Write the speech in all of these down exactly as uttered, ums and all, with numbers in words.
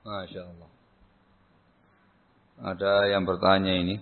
Masya Allah. Ada yang bertanya ini.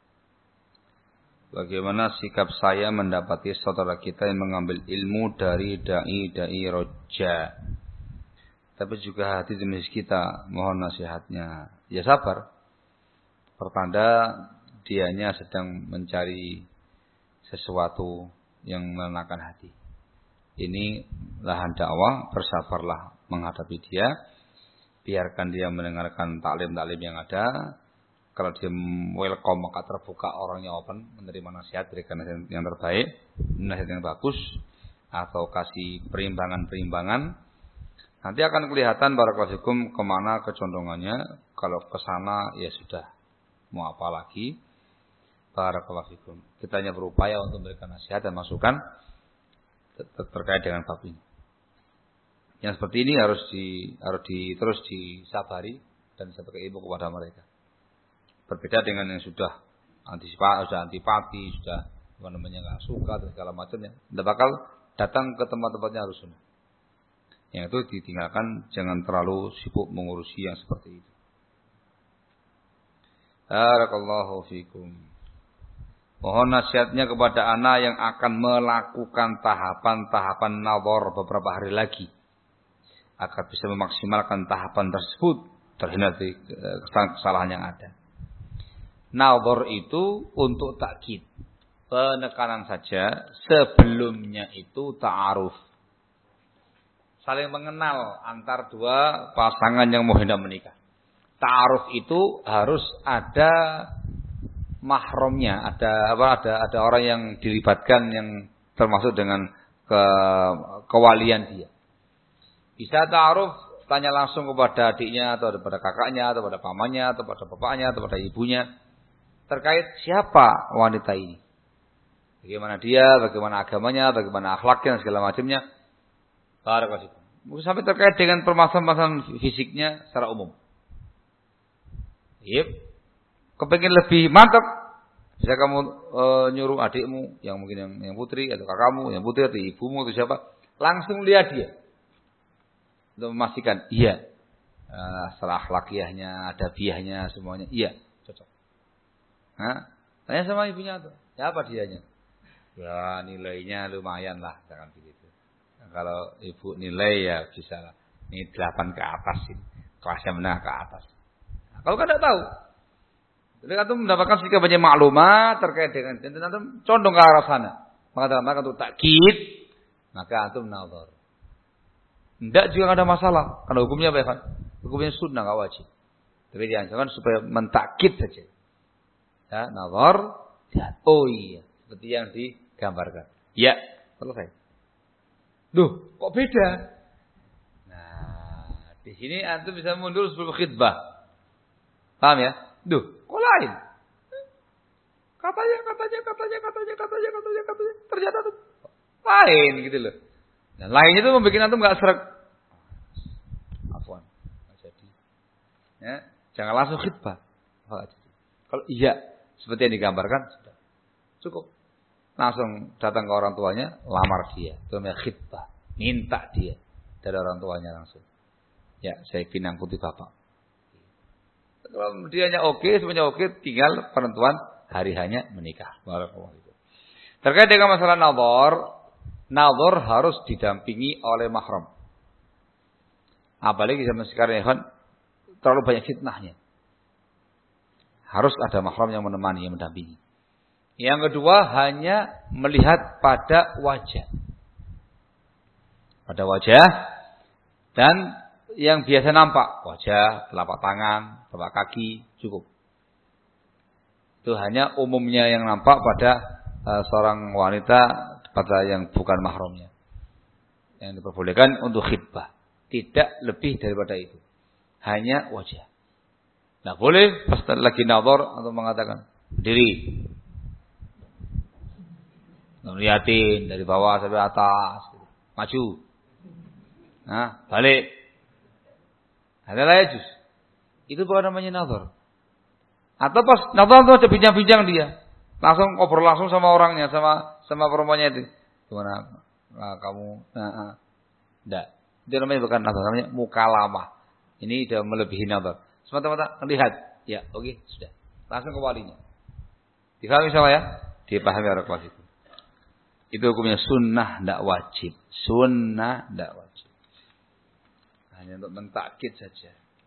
Bagaimana sikap saya mendapati saudara kita yang mengambil ilmu dari da'i-da'i roja. Tapi juga hati jenis kita. Mohon nasihatnya. Ya sabar. Pertanda dianya sedang mencari sesuatu yang menenangkan hati. Ini lahan dakwah. Bersabarlah menghadapi dia. Biarkan dia mendengarkan taklim-taklim yang ada. Kalau dia welcome maka terbuka, orangnya open, menerima nasihat, berikan nasihat yang terbaik, nasihat yang bagus, atau kasih perimbangan-perimbangan. Nanti akan kelihatan barakallahu fikum kemana kecondongannya. Kalau ke sana ya sudah, mau apa lagi? Barakallahu fikum. Kita hanya berupaya untuk memberikan nasihat dan masukan ter terkait dengan bab ini. Yang seperti ini harus di harus di terus disabari dan sebagai ilmu kepada mereka. Berbeda dengan yang sudah antisipasi, sudah antipati, sudah apa namanya nggak suka dan segala macamnya. Tidak bakal datang ke tempat-tempatnya harus sunnah. Yang itu ditinggalkan, jangan terlalu sibuk mengurusi yang seperti itu. Barakallahu fikum. Mohon nasihatnya kepada anak yang akan melakukan tahapan-tahapan nazar beberapa hari lagi agar bisa memaksimalkan tahapan tersebut terhindar dari kesalahan yang ada. Nazar itu untuk takkid, penekanan saja. Sebelumnya itu ta'aruf, saling mengenal antar dua pasangan yang mau hendak menikah. Ta'aruf itu harus ada mahramnya, ada apa? Ada ada orang yang dilibatkan yang termasuk dengan ke, kewalian dia. Bisa ta'aruf, tanya langsung kepada adiknya atau kepada kakaknya atau pada pamannya atau pada bapaknya atau pada ibunya. Terkait siapa wanita ini, bagaimana dia, bagaimana agamanya, bagaimana akhlaknya, segala macamnya. Mungkin sampai terkait dengan permasalahan fisiknya secara umum. Yep. Kepengen lebih mantap, bisa kamu e, nyuruh adikmu, yang mungkin yang, yang putri atau kakakmu, yang putri atau ibumu atau siapa, langsung lihat dia untuk memastikan iya, e, secara akhlakiahnya, adabiahnya, semuanya iya, cocok. Nah, tanya sama ibunya tuh, ya apa dianya? Ya nilainya lumayan lah, jangan begitu. Nah, kalau ibu nilai ya bisa lah. Ini delapan ke atas ini, kelasnya menengah ke atas. Nah, kalau kan tidak tahu, jadi antum mendapatkan sedikit banyak maklumat terkait dengan itu, antum condong ke arah sana. Maka dalam rangka untuk takkid, maka antum nazar. Tidak juga ada masalah, karena hukumnya apa ya? Hukumnya sunnah, nggak wajib. Tapi dianjurkan supaya mentakkid saja. Ya, nazar, lihat. Oh iya, seperti yang digambarkan. Ya, selesai. Duh, kok beda? Nah, di sini antum bisa mundur sebelum khidbah. Paham ya? Duh, kok lain? Katanya, katanya, katanya, katanya, katanya, katanya, katanya. Ternyata tuh lain gitu loh. Dan lainnya itu membuat antum nggak serak. Afwan, nggak jadi. Ya, jangan langsung khidbah. Kalau iya, seperti yang digambarkan, sudah cukup. Langsung datang ke orang tuanya, lamar dia. Itu namanya khidbah. Minta dia dari orang tuanya langsung. Ya, saya pinang putih bapak. Kalau dia hanya oke, semuanya oke, tinggal penentuan hari hanya menikah. Terkait dengan masalah nazar, nazar harus didampingi oleh mahram. Apalagi zaman sekarang ya kan, terlalu banyak fitnahnya. Harus ada mahram yang menemani, yang mendampingi. Yang kedua, hanya melihat pada wajah. Pada wajah. Dan yang biasa nampak. Wajah, telapak tangan, telapak kaki, cukup. Itu hanya umumnya yang nampak pada uh, seorang wanita pada yang bukan mahramnya. Yang diperbolehkan untuk khidbah. Tidak lebih daripada itu. Hanya wajah. Nah boleh pas lagi nazar atau mengatakan diri, ngeliatin dari bawah sampai atas, maju, nah balik, ada lah jus, itu bukan namanya nazar. Atau pas nazar itu ada bincang-bincang dia, langsung ngobrol langsung sama orangnya, sama sama perempuannya itu, gimana nah, kamu, nah, nah. Enggak, itu namanya bukan nazar, namanya mukalamah. Ini sudah melebihi nazar. Semata-mata lihat. Ya, oke, okay, sudah. Langsung ke walinya. Difahami sama ya? Dipahami orang kelas itu. Itu hukumnya sunnah, tidak wajib. Sunnah, tidak wajib. Hanya untuk mentakkid saja.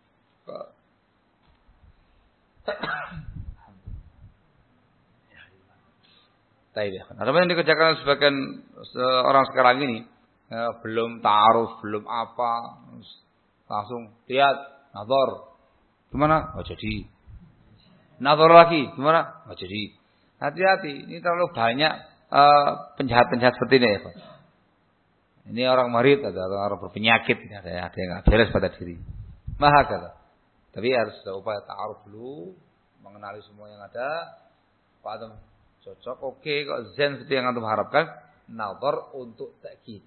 Ada yang dikerjakan sebagian orang sekarang ini ya, belum ta'aruf, belum apa, langsung lihat nazar, gimana? Oh jadi. Nazar lagi, gimana? Oh jadi. Hati-hati, ini terlalu banyak uh, penjahat-penjahat seperti ini ya Pak. Ini orang marid, ada orang berpenyakit, ada ada yang nggak beres pada diri. Maha kata. Tapi harus ada upaya ta'aruf dulu, mengenali semua yang ada. Pak Adam cocok, oke, kok zen seperti yang antum harapkan, nazar untuk takkid.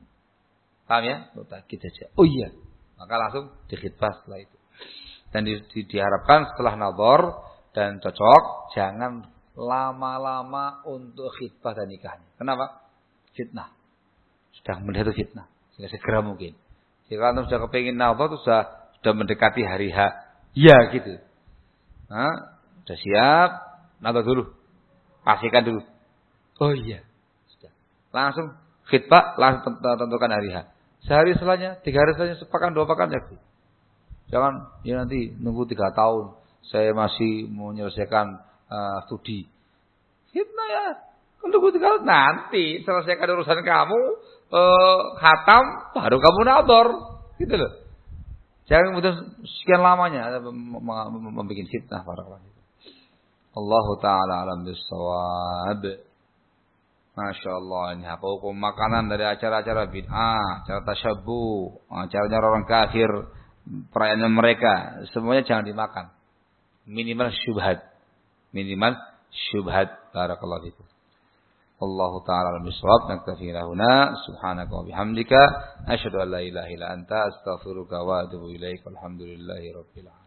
Paham ya? Untuk takkid saja. Oh iya. Maka langsung dikhitbah setelah itu. Dan di, di, diharapkan setelah nazar dan cocok, jangan lama-lama untuk khitbah dan nikahnya. Kenapa? Fitnah. Sudah melihat itu fitnah. Sehingga segera mungkin. Jika antum sudah kepingin nazar, itu sudah, sudah mendekati hari H. Ya gitu. Nah, sudah siap, nazar dulu. Pastikan dulu. Oh iya. Sudah. Langsung khitbah, langsung tentukan hari H. Sehari setelahnya, tiga hari setelahnya, sepekan, dua pekan ya. Jangan, ya nanti nunggu tiga tahun. Saya masih mau menyelesaikan uh, studi. Khitbah ya. Nunggu tiga tahun. Nanti selesaikan urusan kamu, uh, khatam, baru kamu nazar. Gitu loh. Jangan kemudian sekian lamanya membuat fitnah para ulama. Allah Ta'ala alam bisawab. Masya Allah. Ini apa hukum makanan dari acara-acara bid'ah, acara tasyabuh, acaranya orang kafir, perayaan mereka. Semuanya jangan dimakan. Minimal syubhat. Minimal syubhat. Barakallahu fikum. Allah Ta'ala alam bisawab. Naktafi lahuna. Subhanaka wa bihamdika. Asyhadu an la ilaha illa anta. Astaghfiruka wa atubu ilaik. Alhamdulillahi rabbil alamin.